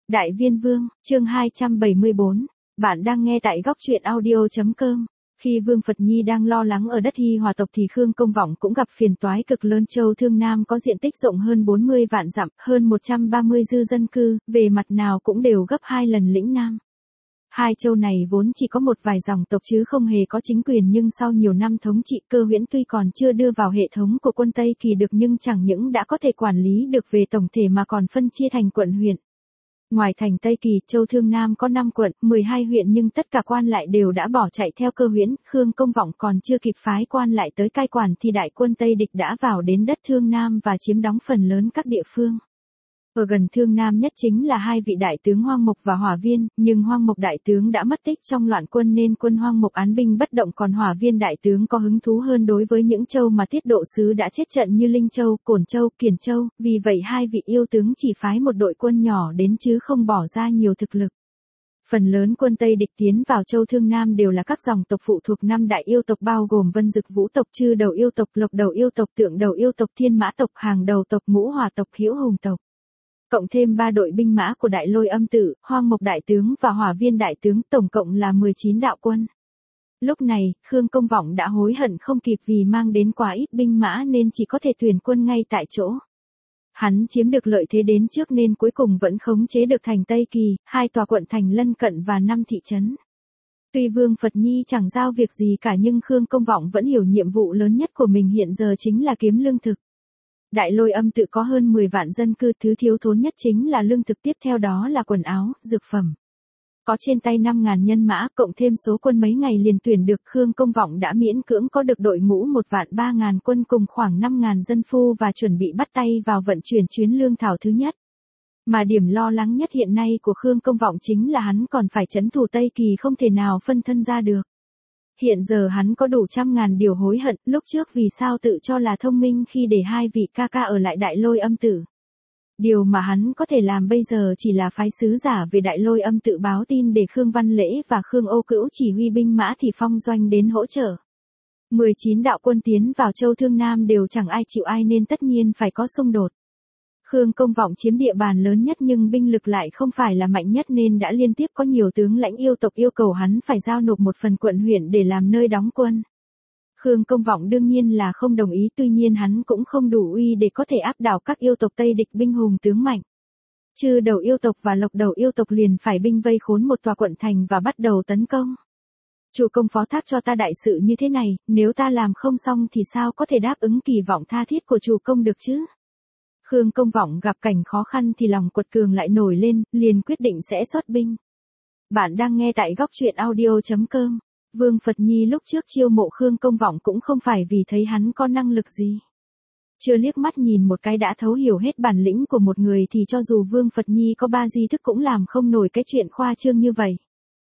Đại Viên Vương, chương 274. Bạn đang nghe tại góc truyện audio.com. Khi Vương Phật Nhi đang lo lắng ở đất Hy Hòa tộc thì Khương Công Vọng cũng gặp phiền toái cực lớn. Châu Thương Nam có diện tích rộng hơn 40 vạn dặm, hơn 130 dư dân cư, về mặt nào cũng đều gấp 2 lần lĩnh Nam. Hai châu này vốn chỉ có một vài dòng tộc chứ không hề có chính quyền, nhưng sau nhiều năm thống trị, Cơ Huyễn tuy còn chưa đưa vào hệ thống của quân Tây Kỳ được nhưng chẳng những đã có thể quản lý được về tổng thể mà còn phân chia thành quận huyện. Ngoài thành Tây Kỳ, Châu Thương Nam có 5 quận, 12 huyện nhưng tất cả quan lại đều đã bỏ chạy theo Cơ Huyễn. Khương Công Vọng còn chưa kịp phái quan lại tới cai quản thì đại quân Tây địch đã vào đến đất Thương Nam và chiếm đóng phần lớn các địa phương. Ở gần Thương Nam nhất chính là hai vị đại tướng Hoang Mộc và Hỏa Viên, nhưng Hoang Mộc đại tướng đã mất tích trong loạn quân nên quân Hoang Mộc án binh bất động, còn Hỏa Viên đại tướng có hứng thú hơn đối với những châu mà Tiết Độ Sứ đã chết trận như Linh Châu, Cổn Châu, Kiền Châu, vì vậy hai vị yêu tướng chỉ phái một đội quân nhỏ đến chứ không bỏ ra nhiều thực lực. Phần lớn quân Tây địch tiến vào Châu Thương Nam đều là các dòng tộc phụ thuộc 5 đại yêu tộc bao gồm Vân Dực Vũ tộc, Chư Đầu yêu tộc, Lộc Đầu yêu tộc, Tượng Đầu yêu tộc, Thiên Mã tộc, Hàng Đầu tộc, Ngũ Hỏa tộc, Hữu Hùng tộc. Cộng thêm 3 đội binh mã của Đại Lôi Âm Tự, Hoang Mộc đại tướng và Hỏa Viên đại tướng, tổng cộng là 19 đạo quân. Lúc này, Khương Công Vọng đã hối hận không kịp vì mang đến quá ít binh mã nên chỉ có thể tuyển quân ngay tại chỗ. Hắn chiếm được lợi thế đến trước nên cuối cùng vẫn khống chế được thành Tây Kỳ, 2 tòa quận thành lân cận và 5 thị trấn. Tuy Vương Phật Nhi chẳng giao việc gì cả nhưng Khương Công Vọng vẫn hiểu nhiệm vụ lớn nhất của mình hiện giờ chính là kiếm lương thực. Đại Lôi Âm Tự có hơn 10 vạn dân cư, thứ thiếu thốn nhất chính là lương thực, tiếp theo đó là quần áo, dược phẩm. Có trên tay 5.000 nhân mã, cộng thêm số quân mấy ngày liền tuyển được, Khương Công Vọng đã miễn cưỡng có được đội ngũ 1.300.000 quân cùng khoảng 5.000 dân phu và chuẩn bị bắt tay vào vận chuyển chuyến lương thảo thứ nhất. Mà điểm lo lắng nhất hiện nay của Khương Công Vọng chính là hắn còn phải trấn thủ Tây Kỳ, không thể nào phân thân ra được. Hiện giờ hắn có đủ 100.000 điều hối hận, lúc trước vì sao tự cho là thông minh khi để hai vị ca ca ở lại Đại Lôi Âm Tự. Điều mà hắn có thể làm bây giờ chỉ là phái sứ giả về Đại Lôi Âm Tự báo tin để Khương Văn Lễ và Khương Ô Cữu chỉ huy binh mã thì phong doanh đến hỗ trợ. 19 đạo quân tiến vào Châu Thương Nam đều chẳng ai chịu ai nên tất nhiên phải có xung đột. Khương Công Vọng chiếm địa bàn lớn nhất nhưng binh lực lại không phải là mạnh nhất nên đã liên tiếp có nhiều tướng lãnh yêu tộc yêu cầu hắn phải giao nộp một phần quận huyện để làm nơi đóng quân. Khương Công Vọng đương nhiên là không đồng ý, tuy nhiên hắn cũng không đủ uy để có thể áp đảo các yêu tộc Tây địch binh hùng tướng mạnh. Chư Đầu yêu tộc và Lộc Đầu yêu tộc liền phải binh vây khốn một tòa quận thành và bắt đầu tấn công. Chủ công phó thác cho ta đại sự như thế này, nếu ta làm không xong thì sao có thể đáp ứng kỳ vọng tha thiết của chủ công được chứ? Khương Công Vọng gặp cảnh khó khăn thì lòng quật cường lại nổi lên, liền quyết định sẽ xuất binh. Bạn đang nghe tại góc truyện audio.com. Vương Phật Nhi lúc trước chiêu mộ Khương Công Vọng cũng không phải vì thấy hắn có năng lực gì. Chưa liếc mắt nhìn một cái đã thấu hiểu hết bản lĩnh của một người thì cho dù Vương Phật Nhi có 3 di thức cũng làm không nổi cái chuyện khoa trương như vậy.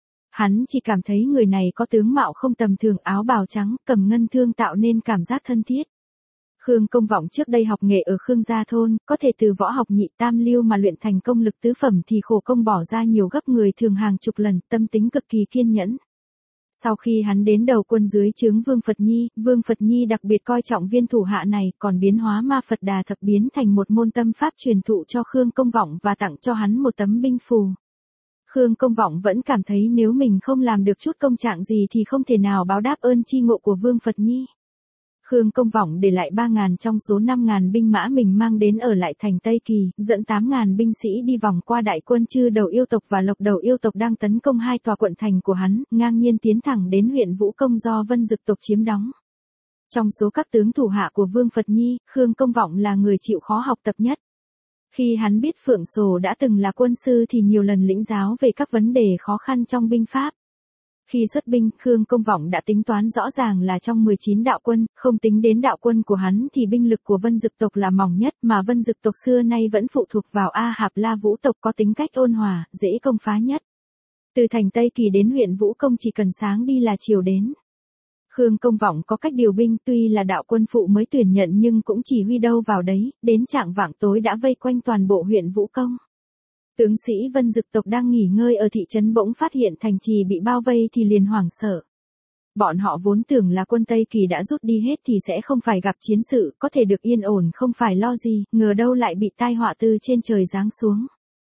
Hắn chỉ cảm thấy người này có tướng mạo không tầm thường, áo bào trắng, cầm ngân thương tạo nên cảm giác thân thiết. Khương Công Vọng trước đây học nghệ ở Khương Gia Thôn, có thể từ võ học nhị tam lưu mà luyện thành công lực tứ phẩm thì khổ công bỏ ra nhiều gấp người thường hàng chục lần, tâm tính cực kỳ kiên nhẫn. Sau khi hắn đến đầu quân dưới trướng Vương Phật Nhi đặc biệt coi trọng viên thủ hạ này, còn biến hóa Ma Phật Đà Thập biến thành một môn tâm pháp truyền thụ cho Khương Công Vọng và tặng cho hắn một tấm binh phù. Khương Công Vọng vẫn cảm thấy nếu mình không làm được chút công trạng gì thì không thể nào báo đáp ơn chi ngộ của Vương Phật Nhi. Khương Công Vọng để lại 3.000 trong số 5.000 binh mã mình mang đến ở lại thành Tây Kỳ, dẫn 8.000 binh sĩ đi vòng qua đại quân Chư Đầu yêu tộc và Lộc Đầu yêu tộc đang tấn công 2 tòa quận thành của hắn, ngang nhiên tiến thẳng đến huyện Vũ Công do Vân Dực tộc chiếm đóng. Trong số các tướng thủ hạ của Vương Phật Nhi, Khương Công Vọng là người chịu khó học tập nhất. Khi hắn biết Phượng Sổ đã từng là quân sư thì nhiều lần lĩnh giáo về các vấn đề khó khăn trong binh pháp. Khi xuất binh, Khương Công Vọng đã tính toán rõ ràng là trong 19 đạo quân, không tính đến đạo quân của hắn thì binh lực của Vân Dực tộc là mỏng nhất, mà Vân Dực tộc xưa nay vẫn phụ thuộc vào A Hạp La Vũ tộc có tính cách ôn hòa, dễ công phá nhất. Từ thành Tây Kỳ đến huyện Vũ Công chỉ cần sáng đi là chiều đến. Khương Công Vọng có cách điều binh, tuy là đạo quân phụ mới tuyển nhận nhưng cũng chỉ huy đâu vào đấy, đến chạng vạng tối đã vây quanh toàn bộ huyện Vũ Công. Tướng sĩ Vân Dực tộc đang nghỉ ngơi ở thị trấn bỗng phát hiện thành trì bị bao vây thì liền hoảng sợ. Bọn họ vốn tưởng là quân Tây Kỳ đã rút đi hết thì sẽ không phải gặp chiến sự, có thể được yên ổn không phải lo gì, ngờ đâu lại bị tai họa từ trên trời giáng xuống.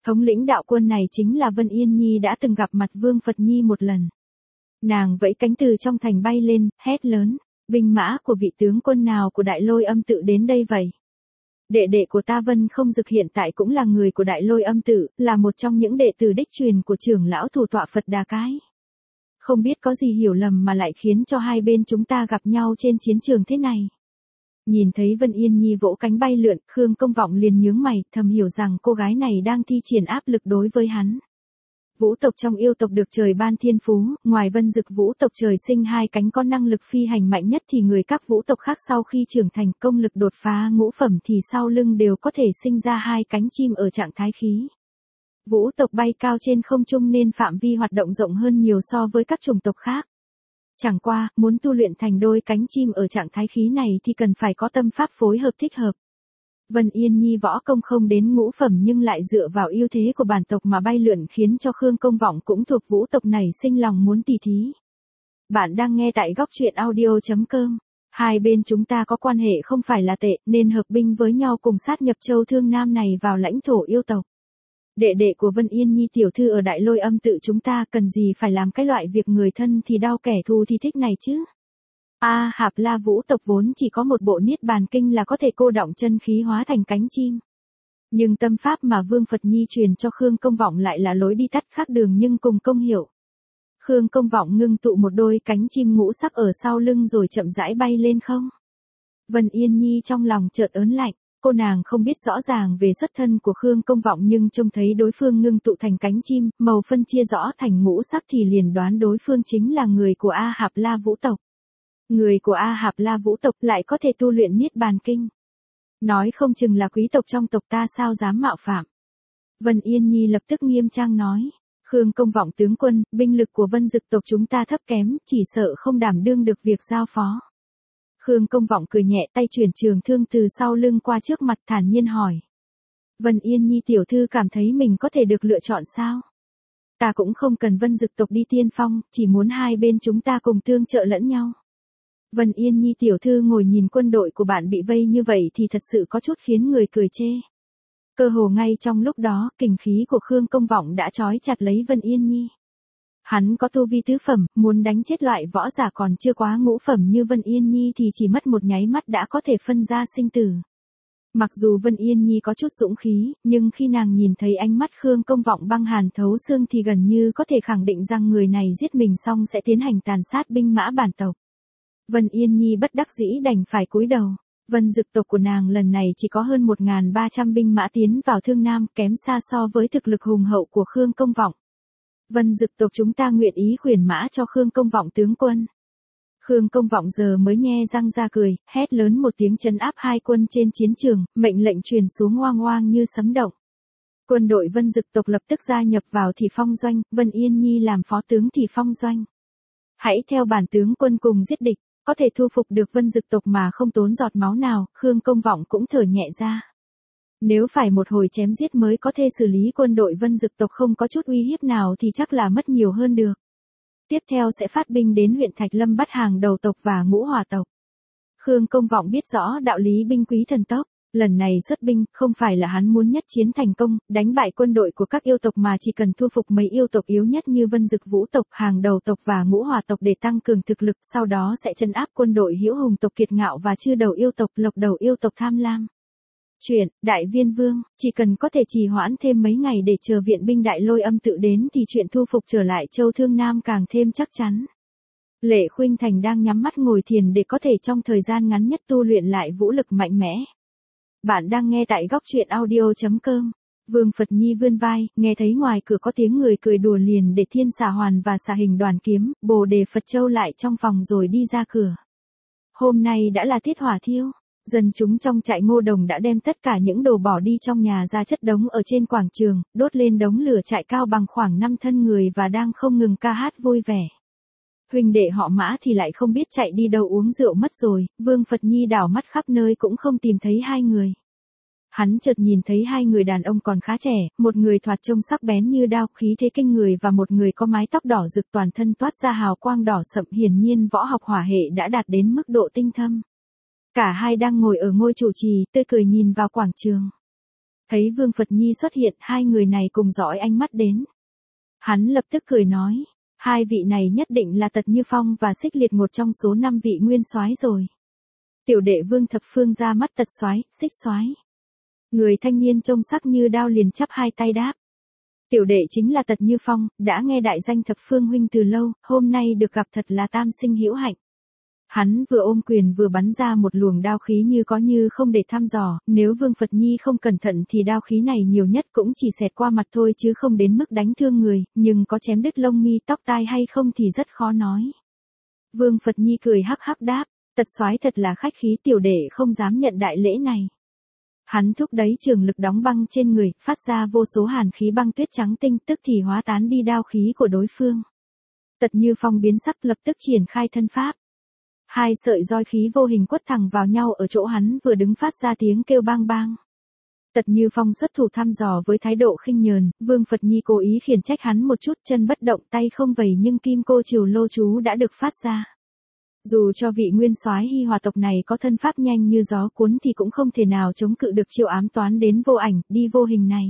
Thống lĩnh đạo quân này chính là Vân Yên Nhi đã từng gặp mặt Vương Phật Nhi một lần. Nàng vẫy cánh từ trong thành bay lên, hét lớn, binh mã của vị tướng quân nào của Đại Lôi Âm Tự đến đây vậy? Đệ đệ của ta Vân Không Dực hiện tại cũng là người của Đại Lôi Âm Tự, là một trong những đệ tử đích truyền của trưởng lão thủ tọa Phật Đà Cái. Không biết có gì hiểu lầm mà lại khiến cho hai bên chúng ta gặp nhau trên chiến trường thế này. Nhìn thấy Vân Yên Nhi vỗ cánh bay lượn, Khương Công Vọng liền nhướng mày, thầm hiểu rằng cô gái này đang thi triển áp lực đối với hắn. Vũ tộc trong yêu tộc được trời ban thiên phú, ngoài Vân Dực vũ tộc trời sinh hai cánh có năng lực phi hành mạnh nhất thì người các vũ tộc khác sau khi trưởng thành công lực đột phá ngũ phẩm thì sau lưng đều có thể sinh ra hai cánh chim ở trạng thái khí. Vũ tộc bay cao trên không trung nên phạm vi hoạt động rộng hơn nhiều so với các chủng tộc khác. Chẳng qua, muốn tu luyện thành đôi cánh chim ở trạng thái khí này thì cần phải có tâm pháp phối hợp thích hợp. Vân Yên Nhi võ công không đến ngũ phẩm nhưng lại dựa vào ưu thế của bản tộc mà bay lượn khiến cho Khương Công Vọng cũng thuộc vũ tộc này sinh lòng muốn tỉ thí. Bạn đang nghe tại góc truyện audio.com. Hai bên chúng ta có quan hệ không phải là tệ nên hợp binh với nhau cùng sát nhập châu Thương Nam này vào lãnh thổ yêu tộc. Đệ đệ của Vân Yên Nhi tiểu thư ở Đại Lôi Âm Tự chúng ta cần gì phải làm cái loại việc người thân thì đau kẻ thù thì thích này chứ. Hạp La vũ tộc vốn chỉ có một bộ Niết Bàn Kinh là có thể cô đọng chân khí hóa thành cánh chim. Nhưng tâm pháp mà Vương Phật Nhi truyền cho Khương Công Vọng lại là lối đi tắt khác đường nhưng cùng công hiệu. Khương Công Vọng ngưng tụ một đôi cánh chim ngũ sắc ở sau lưng rồi chậm rãi bay lên không. Vân Yên Nhi trong lòng chợt ớn lạnh. Cô nàng không biết rõ ràng về xuất thân của Khương Công Vọng nhưng trông thấy đối phương ngưng tụ thành cánh chim, màu phân chia rõ thành ngũ sắc thì liền đoán đối phương chính là người của Hạp La vũ tộc. Người của Hạp La vũ tộc lại có thể tu luyện Niết Bàn Kinh. Nói không chừng là quý tộc trong tộc ta sao dám mạo phạm. Vân Yên Nhi lập tức nghiêm trang nói. Khương Công Vọng tướng quân, binh lực của Vân Dực tộc chúng ta thấp kém, chỉ sợ không đảm đương được việc giao phó. Khương Công Vọng cười nhẹ tay chuyển trường thương từ sau lưng qua trước mặt thản nhiên hỏi. Vân Yên Nhi tiểu thư cảm thấy mình có thể được lựa chọn sao? Ta cũng không cần Vân Dực tộc đi tiên phong, chỉ muốn hai bên chúng ta cùng tương trợ lẫn nhau. Vân Yên Nhi tiểu thư ngồi nhìn quân đội của bạn bị vây như vậy thì thật sự có chút khiến người cười chê. Cơ hồ ngay trong lúc đó, kình khí của Khương Công Vọng đã trói chặt lấy Vân Yên Nhi. Hắn có tu vi tứ phẩm, muốn đánh chết loại võ giả còn chưa quá ngũ phẩm như Vân Yên Nhi thì chỉ mất một nháy mắt đã có thể phân ra sinh tử. Mặc dù Vân Yên Nhi có chút dũng khí, nhưng khi nàng nhìn thấy ánh mắt Khương Công Vọng băng hàn thấu xương thì gần như có thể khẳng định rằng người này giết mình xong sẽ tiến hành tàn sát binh mã bản tộc. Vân Yên Nhi bất đắc dĩ đành phải cúi đầu. Vân Dực tộc của nàng lần này chỉ có hơn 1.300 binh mã tiến vào Thương Nam, kém xa so với thực lực hùng hậu của Khương Công Vọng. Vân Dực tộc chúng ta nguyện ý khuyển mã cho Khương Công Vọng tướng quân. Khương Công Vọng giờ mới nhe răng ra cười, hét lớn một tiếng trấn áp hai quân trên chiến trường, mệnh lệnh truyền xuống oang oang như sấm động. Quân đội Vân Dực tộc lập tức gia nhập vào Thị Phong doanh, Vân Yên Nhi làm phó tướng Thị Phong doanh. Hãy theo bản tướng quân cùng giết địch, có thể thu phục được Vân Dực tộc mà không tốn giọt máu nào, Khương Công Vọng cũng thở nhẹ ra. Nếu phải một hồi chém giết mới có thể xử lý quân đội Vân Dực tộc không có chút uy hiếp nào thì chắc là mất nhiều hơn được. Tiếp theo sẽ phát binh đến huyện Thạch Lâm bắt hàng đầu tộc và ngũ hỏa tộc. Khương Công Vọng biết rõ đạo lý binh quý thần tốc, lần này xuất binh không phải là hắn muốn nhất chiến thành công, đánh bại quân đội của các yêu tộc mà chỉ cần thu phục mấy yêu tộc yếu nhất như Vân Dực vũ tộc, hàng đầu tộc và ngũ hỏa tộc để tăng cường thực lực, sau đó sẽ trấn áp quân đội Hữu Hùng tộc kiệt ngạo và chư đầu yêu tộc, lộc đầu yêu tộc tham lam. Chuyện, Đại Viên Vương, chỉ cần có thể trì hoãn thêm mấy ngày để chờ viện binh Đại Lôi Âm Tự đến thì chuyện thu phục trở lại châu Thương Nam càng thêm chắc chắn. Lệ Khuynh Thành đang nhắm mắt ngồi thiền để có thể trong thời gian ngắn nhất tu luyện lại vũ lực mạnh mẽ. Bạn đang nghe tại góc truyện audio.com. Vương Phật Nhi vươn vai, nghe thấy ngoài cửa có tiếng người cười đùa liền để Thiên Xà Hoàn và Xà Hình Đoàn Kiếm, Bồ Đề Phật Châu lại trong phòng rồi đi ra cửa. Hôm nay đã là tiết hỏa thiêu. Dân chúng trong trại Ngô Đồng đã đem tất cả những đồ bỏ đi trong nhà ra chất đống ở trên quảng trường, đốt lên đống lửa trại cao bằng khoảng 5 thân người và đang không ngừng ca hát vui vẻ. Huynh đệ họ Mã thì lại không biết chạy đi đâu uống rượu mất rồi, Vương Phật Nhi đảo mắt khắp nơi cũng không tìm thấy hai người. Hắn chợt nhìn thấy hai người đàn ông còn khá trẻ, một người thoạt trông sắc bén như đao khí thế kinh người và một người có mái tóc đỏ rực toàn thân toát ra hào quang đỏ sậm, hiển nhiên võ học hỏa hệ đã đạt đến mức độ tinh thâm. Cả hai đang ngồi ở ngôi trụ trì, tươi cười nhìn vào quảng trường. Thấy Vương Phật Nhi xuất hiện, hai người này cùng dõi ánh mắt đến. Hắn lập tức cười nói, hai vị này nhất định là Tật Như Phong và Xích Liệt một trong số 5 vị nguyên soái rồi. Tiểu đệ Vương Thập Phương ra mắt Tật soái, Xích soái. Người thanh niên trông sắc như đao liền chắp hai tay đáp. Tiểu đệ chính là Tật Như Phong, đã nghe đại danh Thập Phương huynh từ lâu, hôm nay được gặp thật là tam sinh hữu hạnh. Hắn vừa ôm quyền vừa bắn ra một luồng đao khí như có như không để thăm dò, nếu Vương Phật Nhi không cẩn thận thì đao khí này nhiều nhất cũng chỉ xẹt qua mặt thôi chứ không đến mức đánh thương người, nhưng có chém đứt lông mi tóc tai hay không thì rất khó nói. Vương Phật Nhi cười hắc hắc đáp, Tật soái thật là khách khí, tiểu đệ không dám nhận đại lễ này. Hắn thúc đẩy trường lực đóng băng trên người, phát ra vô số hàn khí băng tuyết trắng tinh, tức thì hóa tán đi đao khí của đối phương. Tật Như Phong biến sắc, lập tức triển khai thân pháp. Hai sợi roi khí vô hình quất thẳng vào nhau ở chỗ hắn vừa đứng, phát ra tiếng kêu bang bang. Tật Như Phong xuất thủ thăm dò với thái độ khinh nhờn, Vương Phật Nhi cố ý khiển trách hắn một chút, chân bất động tay không vẩy nhưng kim cô trừu lô chú đã được phát ra. Dù cho vị nguyên soái Hy Hòa tộc này có thân pháp nhanh như gió cuốn thì cũng không thể nào chống cự được chiêu ám toán đến vô ảnh, đi vô hình này.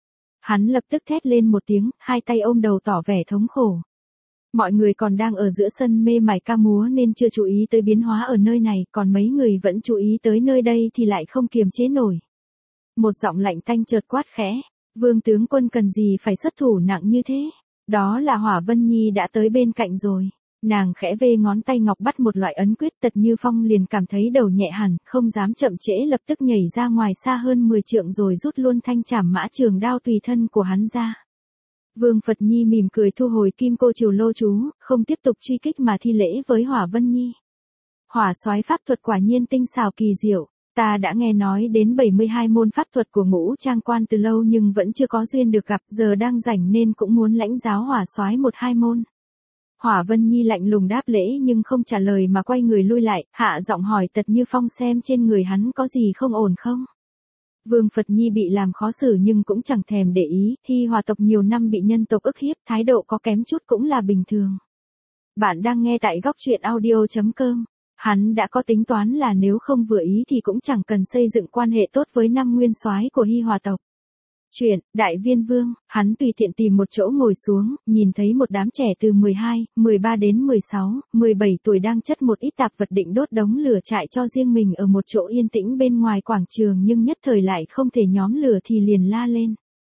Hắn lập tức thét lên một tiếng, hai tay ôm đầu tỏ vẻ thống khổ. Mọi người còn đang ở giữa sân mê mải ca múa nên chưa chú ý tới biến hóa ở nơi này, còn mấy người vẫn chú ý tới nơi đây thì lại không kiềm chế nổi. Một giọng lạnh tanh chợt quát khẽ, Vương tướng quân cần gì phải xuất thủ nặng như thế? Đó là Hỏa Vân Nhi đã tới bên cạnh rồi. Nàng khẽ vê ngón tay ngọc bắt một loại ấn quyết, Tật Như Phong liền cảm thấy đầu nhẹ hẳn, không dám chậm trễ, lập tức nhảy ra ngoài xa hơn 10 trượng rồi rút luôn thanh trảm mã trường đao tùy thân của hắn ra. Vương Phật Nhi mỉm cười thu hồi kim cô trừu lô chú, không tiếp tục truy kích mà thi lễ với Hỏa Vân Nhi. Hỏa soái pháp thuật quả nhiên tinh xảo kỳ diệu, ta đã nghe nói đến 72 môn pháp thuật của Ngũ Trang quan từ lâu nhưng vẫn chưa có duyên được gặp, giờ đang rảnh nên cũng muốn lãnh giáo Hỏa soái 1-2 môn. Hỏa Vân Nhi lạnh lùng đáp lễ nhưng không trả lời mà quay người lui lại, hạ giọng hỏi Tật Như Phong xem trên người hắn có gì không ổn không. Vương Phật Nhi bị làm khó xử nhưng cũng chẳng thèm để ý, Hy Hòa tộc nhiều năm bị nhân tộc ức hiếp, thái độ có kém chút cũng là bình thường. Bạn đang nghe tại góc truyện audio.com. Hắn đã có tính toán là nếu không vừa ý thì cũng chẳng cần xây dựng quan hệ tốt với 5 nguyên soái của Hy Hòa tộc. Chuyện, Đại Viên Vương, hắn tùy tiện tìm một chỗ ngồi xuống, nhìn thấy một đám trẻ từ 12, 13 đến 16, 17 tuổi đang chất một ít tạp vật định đốt đống lửa trại cho riêng mình ở một chỗ yên tĩnh bên ngoài quảng trường nhưng nhất thời lại không thể nhóm lửa thì liền la lên.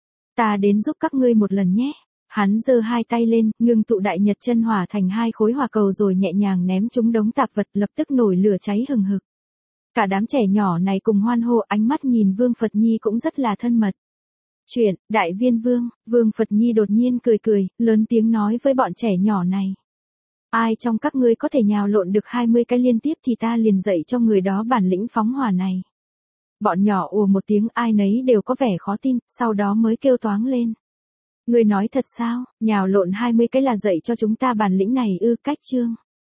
Ta đến giúp các ngươi một lần nhé. Hắn giơ hai tay lên, ngưng tụ đại nhật chân hỏa thành 2 khối hỏa cầu rồi nhẹ nhàng ném chúng đống tạp vật, lập tức nổi lửa cháy hừng hực. Cả đám trẻ nhỏ này cùng hoan hô, ánh mắt nhìn Vương Phật Nhi cũng rất là thân mật. Chuyện, Đại Viên Vương, Vương Phật Nhi đột nhiên cười cười, lớn tiếng nói với bọn trẻ nhỏ này. Ai trong các ngươi có thể nhào lộn được 20 cái liên tiếp thì ta liền dạy cho người đó bản lĩnh phóng hỏa này. Bọn nhỏ ùa một tiếng, ai nấy đều có vẻ khó tin, sau đó mới kêu toáng lên. Ngươi nói thật sao, nhào lộn 20 cái là dạy cho chúng ta bản lĩnh này ư? Cách chương.